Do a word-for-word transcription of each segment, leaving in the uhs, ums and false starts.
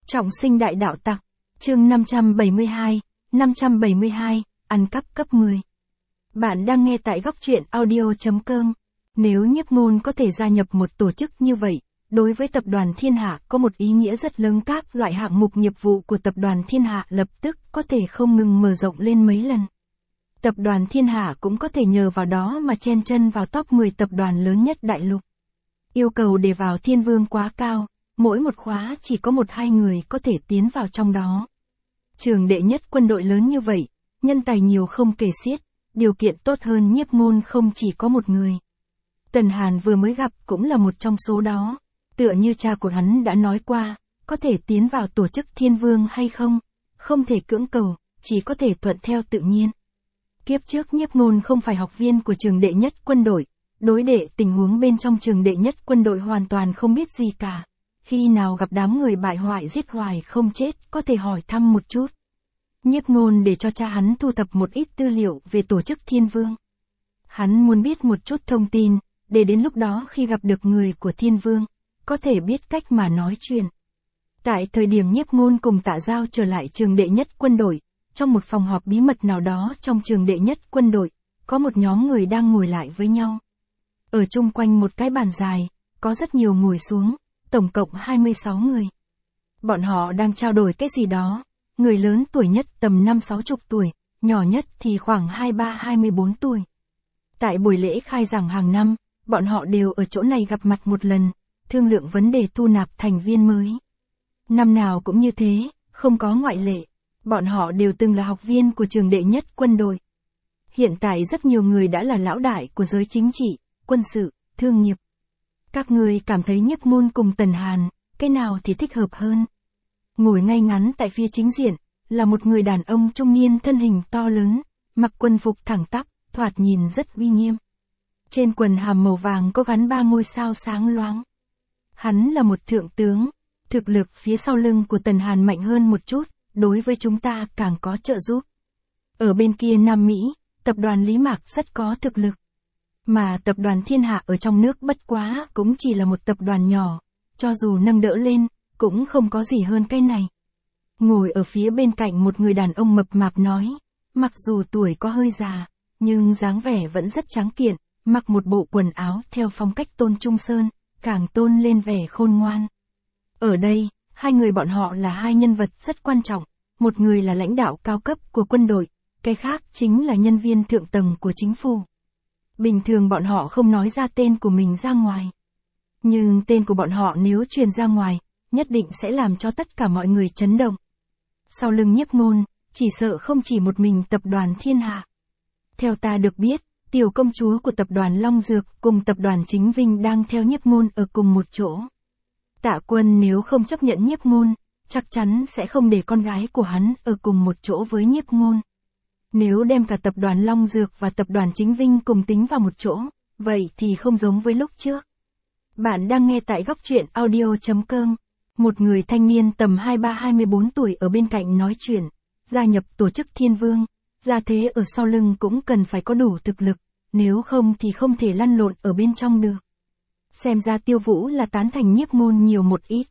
Trọng sinh đại đạo tặc, chương năm trăm bảy mươi hai, năm trăm bảy mươi hai, ăn cắp cấp mười. Bạn đang nghe tại góc truyện audio chấm com. Nếu Nhiếp Ngôn có thể gia nhập một tổ chức như vậy, đối với tập đoàn Thiên Hạ có một ý nghĩa rất lớn, các loại hạng mục nghiệp vụ của tập đoàn Thiên Hạ lập tức có thể không ngừng mở rộng lên mấy lần. Tập đoàn Thiên Hạ cũng có thể nhờ vào đó mà chen chân vào top mười tập đoàn lớn nhất đại lục. Yêu cầu để vào Thiên Vương quá cao, mỗi một khóa chỉ có một hai người có thể tiến vào trong đó. Trường đệ nhất quân đội lớn như vậy, nhân tài nhiều không kể xiết, điều kiện tốt hơn Nhiếp Ngôn không chỉ có một người. Tần Hàn vừa mới gặp cũng là một trong số đó, tựa như cha của hắn đã nói qua, có thể tiến vào tổ chức Thiên Vương hay không, không thể cưỡng cầu, chỉ có thể thuận theo tự nhiên. Kiếp trước Nhiếp Ngôn không phải học viên của trường đệ nhất quân đội, đối đệ tình huống bên trong trường đệ nhất quân đội hoàn toàn không biết gì cả. Khi nào gặp đám người bại hoại giết hoài không chết, có thể hỏi thăm một chút. Nhiếp Ngôn để cho cha hắn thu thập một ít tư liệu về tổ chức Thiên Vương. Hắn muốn biết một chút thông tin, để đến lúc đó khi gặp được người của Thiên Vương, có thể biết cách mà nói chuyện. Tại thời điểm Nhiếp Ngôn cùng Tạ Giao trở lại trường đệ nhất quân đội, trong một phòng họp bí mật nào đó trong trường đệ nhất quân đội, có một nhóm người đang ngồi lại với nhau. Ở chung quanh một cái bàn dài, có rất nhiều ngồi xuống, tổng cộng hai mươi sáu người. Bọn họ đang trao đổi cái gì đó, người lớn tuổi nhất tầm năm sáu chục tuổi, nhỏ nhất thì khoảng hai ba hai mươi bốn tuổi. Tại buổi lễ khai giảng hàng năm, bọn họ đều ở chỗ này gặp mặt một lần, thương lượng vấn đề thu nạp thành viên mới. Năm nào cũng như thế, không có ngoại lệ. Bọn họ đều từng là học viên của trường đệ nhất quân đội. Hiện tại rất nhiều người đã là lão đại của giới chính trị, quân sự, thương nghiệp. Các người cảm thấy Nhiếp Ngôn cùng Tần Hàn, cái nào thì thích hợp hơn? Ngồi ngay ngắn tại phía chính diện, là một người đàn ông trung niên thân hình to lớn, mặc quân phục thẳng tắp, thoạt nhìn rất uy nghiêm. Trên quần hàm màu vàng có gắn ba ngôi sao sáng loáng. Hắn là một thượng tướng, thực lực phía sau lưng của Tần Hàn mạnh hơn một chút, đối với chúng ta càng có trợ giúp. Ở bên kia Nam Mỹ, tập đoàn Lý Mạc rất có thực lực. Mà tập đoàn Thiên Hạ ở trong nước bất quá cũng chỉ là một tập đoàn nhỏ, cho dù nâng đỡ lên, cũng không có gì hơn cái này. Ngồi ở phía bên cạnh một người đàn ông mập mạp nói, mặc dù tuổi có hơi già, nhưng dáng vẻ vẫn rất tráng kiện, mặc một bộ quần áo theo phong cách Tôn Trung Sơn, càng tôn lên vẻ khôn ngoan. Ở đây, hai người bọn họ là hai nhân vật rất quan trọng, một người là lãnh đạo cao cấp của quân đội, cái khác chính là nhân viên thượng tầng của chính phủ. Bình thường bọn họ không nói ra tên của mình ra ngoài. Nhưng tên của bọn họ nếu truyền ra ngoài, nhất định sẽ làm cho tất cả mọi người chấn động. Sau lưng Nhiếp Ngôn, chỉ sợ không chỉ một mình tập đoàn Thiên Hạ. Theo ta được biết, tiểu công chúa của tập đoàn Long Dược cùng tập đoàn Chính Vinh đang theo Nhiếp Ngôn ở cùng một chỗ. Tạ Quân nếu không chấp nhận Nhiếp Ngôn, chắc chắn sẽ không để con gái của hắn ở cùng một chỗ với Nhiếp Ngôn. Nếu đem cả tập đoàn Long Dược và tập đoàn Chính Vinh cùng tính vào một chỗ, vậy thì không giống với lúc trước. Bạn đang nghe tại góc truyện audio chấm com. Một người thanh niên tầm hai ba hai mươi bốn tuổi ở bên cạnh nói chuyện, gia nhập tổ chức Thiên Vương, gia thế ở sau lưng cũng cần phải có đủ thực lực, nếu không thì không thể lăn lộn ở bên trong được. Xem ra Tiêu Vũ là tán thành Nhiếp Ngôn nhiều một ít.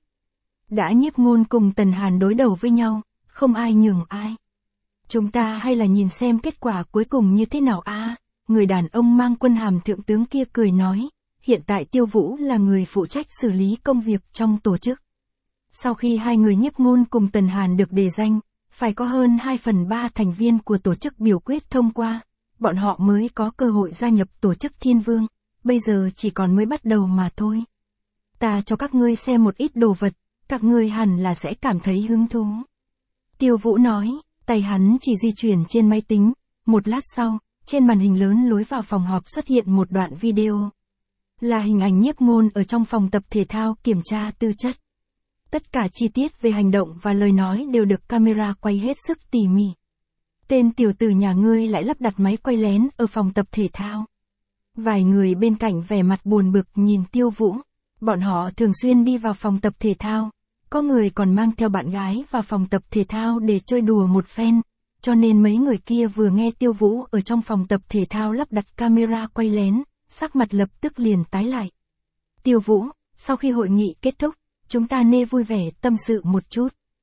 Đã Nhiếp Ngôn cùng Tần Hàn đối đầu với nhau, không ai nhường ai. Chúng ta hay là nhìn xem kết quả cuối cùng như thế nào a? À, người đàn ông mang quân hàm thượng tướng kia cười nói, hiện tại Tiêu Vũ là người phụ trách xử lý công việc trong tổ chức. Sau khi hai người Nhiếp Ngôn cùng Tần Hàn được đề danh, phải có hơn hai phần ba thành viên của tổ chức biểu quyết thông qua, bọn họ mới có cơ hội gia nhập tổ chức Thiên Vương, bây giờ chỉ còn mới bắt đầu mà thôi. Ta cho các ngươi xem một ít đồ vật, các ngươi hẳn là sẽ cảm thấy hứng thú. Tiêu Vũ nói, tay hắn chỉ di chuyển trên máy tính, một lát sau, trên màn hình lớn lối vào phòng họp xuất hiện một đoạn video. Là hình ảnh Nhiếp Ngôn ở trong phòng tập thể thao kiểm tra tư chất. Tất cả chi tiết về hành động và lời nói đều được camera quay hết sức tỉ mỉ. Tên tiểu tử nhà ngươi lại lắp đặt máy quay lén ở phòng tập thể thao. Vài người bên cạnh vẻ mặt buồn bực nhìn Tiêu Vũ. Bọn họ thường xuyên đi vào phòng tập thể thao. Có người còn mang theo bạn gái vào phòng tập thể thao để chơi đùa một phen. Cho nên mấy người kia vừa nghe Tiêu Vũ ở trong phòng tập thể thao lắp đặt camera quay lén, sắc mặt lập tức liền tái lại. Tiêu Vũ, sau khi hội nghị kết thúc, chúng ta nên vui vẻ tâm sự một chút.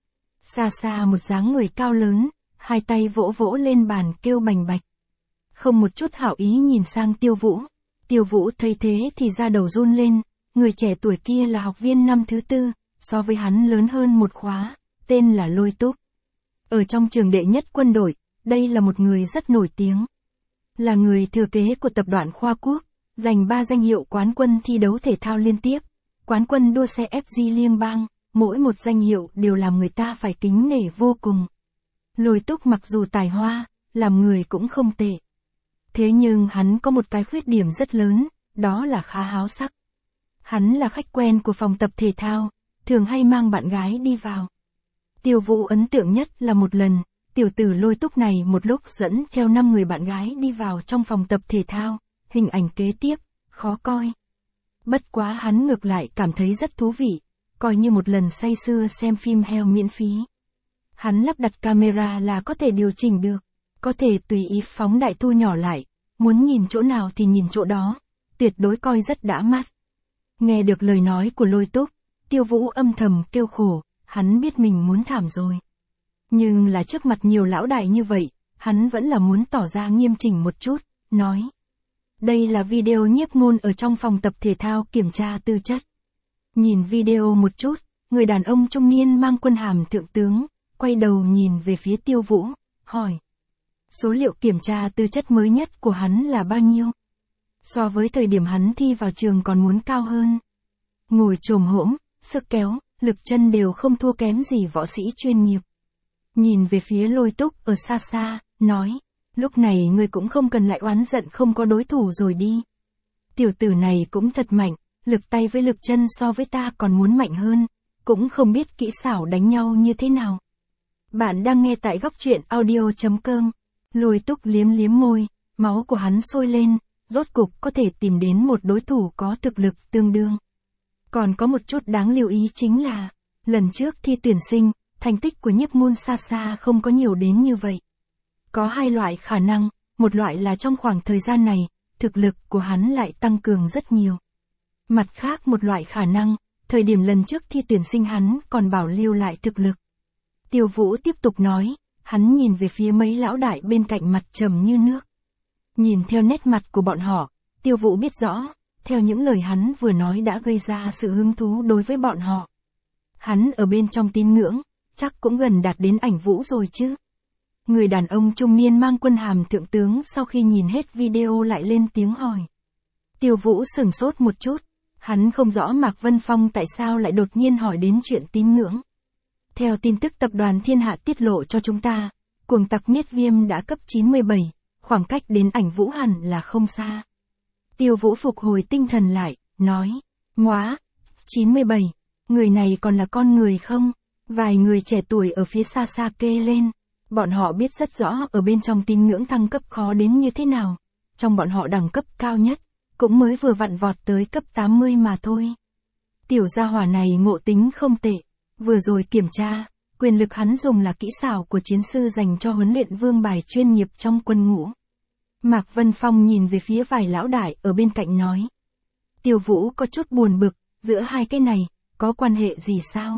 Xa xa một dáng người cao lớn, hai tay vỗ vỗ lên bàn kêu bành bạch. Không một chút hảo ý nhìn sang Tiêu Vũ. Tiêu Vũ thấy thế thì da đầu run lên, người trẻ tuổi kia là học viên năm thứ tư, so với hắn lớn hơn một khóa, tên là Lôi Túc. Ở trong trường đệ nhất quân đội, đây là một người rất nổi tiếng. Là người thừa kế của tập đoàn Khoa Quốc, giành ba danh hiệu quán quân thi đấu thể thao liên tiếp, quán quân đua xe ép giê liên bang, mỗi một danh hiệu đều làm người ta phải kính nể vô cùng. Lôi Túc mặc dù tài hoa, làm người cũng không tệ. Thế nhưng hắn có một cái khuyết điểm rất lớn, đó là khá háo sắc. Hắn là khách quen của phòng tập thể thao, thường hay mang bạn gái đi vào. Tiêu Vũ ấn tượng nhất là một lần, tiểu tử Lôi Túc này một lúc dẫn theo năm người bạn gái đi vào trong phòng tập thể thao, hình ảnh kế tiếp, khó coi. Bất quá hắn ngược lại cảm thấy rất thú vị, coi như một lần say sưa xem phim heo miễn phí. Hắn lắp đặt camera là có thể điều chỉnh được, có thể tùy ý phóng đại thu nhỏ lại, muốn nhìn chỗ nào thì nhìn chỗ đó, tuyệt đối coi rất đã mắt. Nghe được lời nói của Lôi Túc, Tiêu Vũ âm thầm kêu khổ, hắn biết mình muốn thảm rồi. Nhưng là trước mặt nhiều lão đại như vậy, hắn vẫn là muốn tỏ ra nghiêm chỉnh một chút, nói. Đây là video Nhiếp Ngôn ở trong phòng tập thể thao kiểm tra tư chất. Nhìn video một chút, người đàn ông trung niên mang quân hàm thượng tướng, quay đầu nhìn về phía Tiêu Vũ, hỏi. Số liệu kiểm tra tư chất mới nhất của hắn là bao nhiêu? So với thời điểm hắn thi vào trường còn muốn cao hơn. Ngồi chồm hỗn, sức kéo, lực chân đều không thua kém gì võ sĩ chuyên nghiệp. Nhìn về phía Lôi Túc ở xa xa, nói, lúc này ngươi cũng không cần lại oán giận không có đối thủ rồi đi. Tiểu tử này cũng thật mạnh, lực tay với lực chân so với ta còn muốn mạnh hơn, cũng không biết kỹ xảo đánh nhau như thế nào. Bạn đang nghe tại góc truyện audio chấm com. Lôi Túc liếm liếm môi, máu của hắn sôi lên, rốt cục có thể tìm đến một đối thủ có thực lực tương đương. Còn có một chút đáng lưu ý chính là, lần trước thi tuyển sinh, thành tích của Nhiếp Ngôn xa xa không có nhiều đến như vậy. Có hai loại khả năng, một loại là trong khoảng thời gian này, thực lực của hắn lại tăng cường rất nhiều. Mặt khác một loại khả năng, thời điểm lần trước thi tuyển sinh hắn còn bảo lưu lại thực lực. Tiêu Vũ tiếp tục nói, hắn nhìn về phía mấy lão đại bên cạnh mặt trầm như nước. Nhìn theo nét mặt của bọn họ, Tiêu Vũ biết rõ, theo những lời hắn vừa nói đã gây ra sự hứng thú đối với bọn họ. Hắn ở bên trong tín ngưỡng, chắc cũng gần đạt đến ảnh Vũ rồi chứ. Người đàn ông trung niên mang quân hàm thượng tướng sau khi nhìn hết video lại lên tiếng hỏi. Tiêu Vũ sửng sốt một chút, hắn không rõ Mạc Vân Phong tại sao lại đột nhiên hỏi đến chuyện tín ngưỡng. Theo tin tức tập đoàn Thiên Hạ tiết lộ cho chúng ta, cuồng tặc Niết Viêm đã cấp chín mươi bảy, khoảng cách đến ảnh Vũ hẳn là không xa. Tiêu Vũ phục hồi tinh thần lại, nói, ngoá, chín mươi bảy, người này còn là con người không? Vài người trẻ tuổi ở phía xa xa kê lên, bọn họ biết rất rõ ở bên trong tín ngưỡng thăng cấp khó đến như thế nào, trong bọn họ đẳng cấp cao nhất, cũng mới vừa vặn vọt tới cấp tám mươi mà thôi. Tiểu gia hỏa này ngộ tính không tệ, vừa rồi kiểm tra, quyền lực hắn dùng là kỹ xảo của chiến sư dành cho huấn luyện vương bài chuyên nghiệp trong quân ngũ. Mạc Vân Phong nhìn về phía vài lão đại ở bên cạnh nói. Tiêu Vũ có chút buồn bực, giữa hai cái này, có quan hệ gì sao?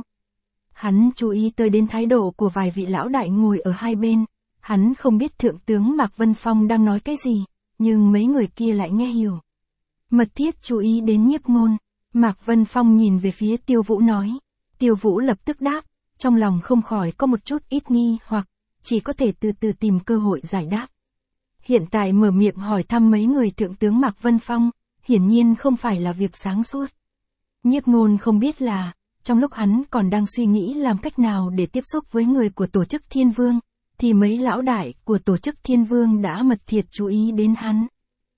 Hắn chú ý tới đến thái độ của vài vị lão đại ngồi ở hai bên, hắn không biết thượng tướng Mạc Vân Phong đang nói cái gì, nhưng mấy người kia lại nghe hiểu. Mật thiết chú ý đến Nhiếp Ngôn, Mạc Vân Phong nhìn về phía Tiêu Vũ nói. Tiêu Vũ lập tức đáp, trong lòng không khỏi có một chút ít nghi hoặc, chỉ có thể từ từ tìm cơ hội giải đáp. Hiện tại mở miệng hỏi thăm mấy người thượng tướng Mạc Vân Phong, hiển nhiên không phải là việc sáng suốt. Nhiếp Ngôn không biết là, trong lúc hắn còn đang suy nghĩ làm cách nào để tiếp xúc với người của tổ chức Thiên Vương, thì mấy lão đại của tổ chức Thiên Vương đã mật thiết chú ý đến hắn.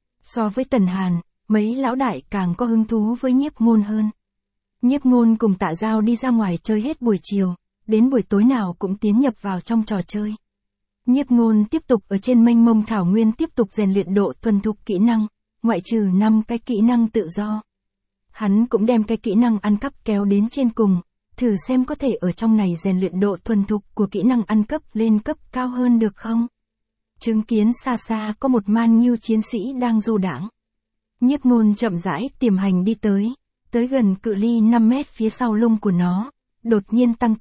So với Tần Hàn, mấy lão đại càng có hứng thú với Nhiếp Ngôn hơn. Nhiếp Ngôn cùng Tạ Giao đi ra ngoài chơi hết buổi chiều, đến buổi tối nào cũng tiến nhập vào trong trò chơi. Nhiếp Ngôn tiếp tục ở trên mênh mông thảo nguyên tiếp tục rèn luyện độ thuần thục kỹ năng, ngoại trừ năm cái kỹ năng tự do. Hắn cũng đem cái kỹ năng ăn cắp kéo đến trên cùng, thử xem có thể ở trong này rèn luyện độ thuần thục của kỹ năng ăn cắp lên cấp cao hơn được không. Chứng kiến xa xa có một man nghiêu chiến sĩ đang du đãng. Nhiếp Ngôn chậm rãi tiềm hành đi tới, tới gần cự ly năm mét phía sau lưng của nó, đột nhiên tăng tốc,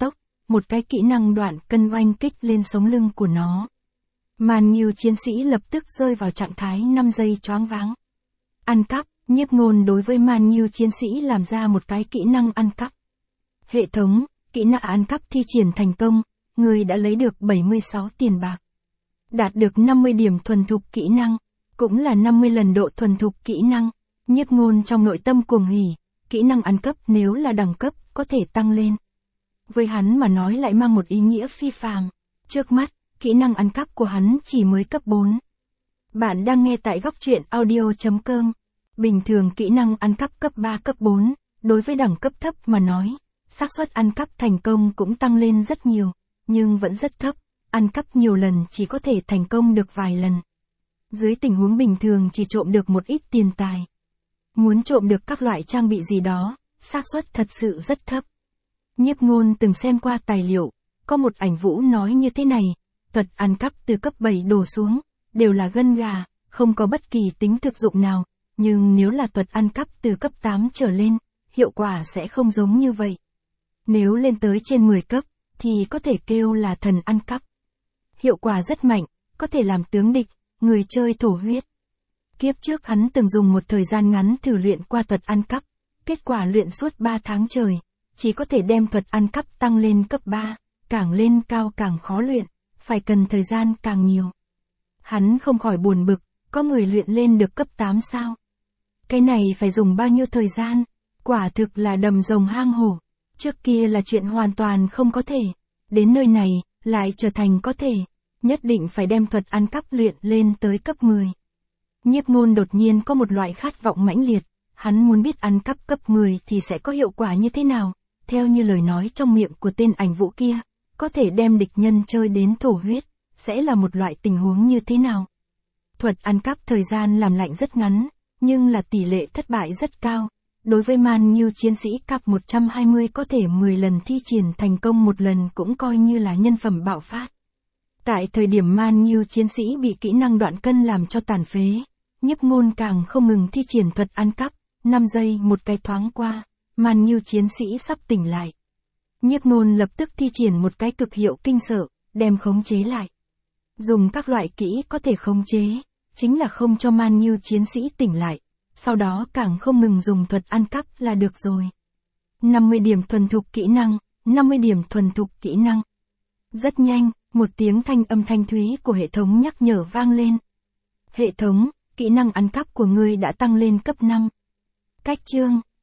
một cái kỹ năng đoạn cân oanh kích lên sống lưng của nó. Man Nghiêu chiến sĩ lập tức rơi vào trạng thái năm giây choáng váng. Ăn cắp, Nhiếp Ngôn đối với Man Nghiêu chiến sĩ làm ra một cái kỹ năng ăn cắp. Hệ thống, kỹ năng ăn cắp thi triển thành công, người đã lấy được bảy mươi sáu tiền bạc. Đạt được năm mươi điểm thuần thục kỹ năng, cũng là năm mươi lần độ thuần thục kỹ năng. Nhiếp Ngôn trong nội tâm cuồng hỉ, kỹ năng ăn cắp nếu là đẳng cấp, có thể tăng lên. Với hắn mà nói lại mang một ý nghĩa phi phàm. Trước mắt, kỹ năng ăn cắp của hắn chỉ mới cấp bốn. Bạn đang nghe tại góc truyện audio chấm com. Bình thường kỹ năng ăn cắp cấp ba cấp bốn, đối với đẳng cấp thấp mà nói, xác suất ăn cắp thành công cũng tăng lên rất nhiều, nhưng vẫn rất thấp, ăn cắp nhiều lần chỉ có thể thành công được vài lần. Dưới tình huống bình thường chỉ trộm được một ít tiền tài. Muốn trộm được các loại trang bị gì đó, xác suất thật sự rất thấp. Nhiếp Ngôn từng xem qua tài liệu, có một ảnh vũ nói như thế này, thuật ăn cắp từ cấp bảy đổ xuống, đều là gân gà, không có bất kỳ tính thực dụng nào, nhưng nếu là thuật ăn cắp từ cấp tám trở lên, hiệu quả sẽ không giống như vậy. Nếu lên tới trên mười cấp, thì có thể kêu là thần ăn cắp. Hiệu quả rất mạnh, có thể làm tướng địch, người chơi thổ huyết. Kiếp trước hắn từng dùng một thời gian ngắn thử luyện qua thuật ăn cắp, kết quả luyện suốt ba tháng trời, chỉ có thể đem thuật ăn cắp tăng lên cấp ba, càng lên cao càng khó luyện, phải cần thời gian càng nhiều. Hắn không khỏi buồn bực, có người luyện lên được cấp tám sao? Cái này phải dùng bao nhiêu thời gian? Quả thực là đầm rồng hang hổ. Trước kia là chuyện hoàn toàn không có thể. Đến nơi này, lại trở thành có thể. Nhất định phải đem thuật ăn cắp luyện lên tới cấp mười. Nhiếp Ngôn đột nhiên có một loại khát vọng mãnh liệt. Hắn muốn biết ăn cắp cấp mười thì sẽ có hiệu quả như thế nào. Theo như lời nói trong miệng của tên ảnh vũ kia, có thể đem địch nhân chơi đến thổ huyết, sẽ là một loại tình huống như thế nào. Thuật ăn cắp thời gian làm lạnh rất ngắn, nhưng là tỷ lệ thất bại rất cao. Đối với Man Nghiêu chiến sĩ cấp một trăm hai mươi có thể mười lần thi triển thành công một lần cũng coi như là nhân phẩm bạo phát. Tại thời điểm Man Nghiêu chiến sĩ bị kỹ năng đoạn cân làm cho tàn phế, Nhiếp Ngôn càng không ngừng thi triển thuật ăn cắp, năm giây một cái thoáng qua, Man Nghiêu chiến sĩ sắp tỉnh lại. Nhiếp Ngôn lập tức thi triển một cái cực hiệu kinh sợ, đem khống chế lại. Dùng các loại kỹ có thể khống chế, chính là không cho Man Nghiêu chiến sĩ tỉnh lại, sau đó càng không ngừng dùng thuật ăn cắp là được rồi. năm mươi điểm thuần thục kỹ năng, năm mươi điểm thuần thục kỹ năng. Rất nhanh, một tiếng thanh âm thanh thúy của hệ thống nhắc nhở vang lên. Hệ thống, kỹ năng ăn cắp của ngươi đã tăng lên cấp năm. Cách chương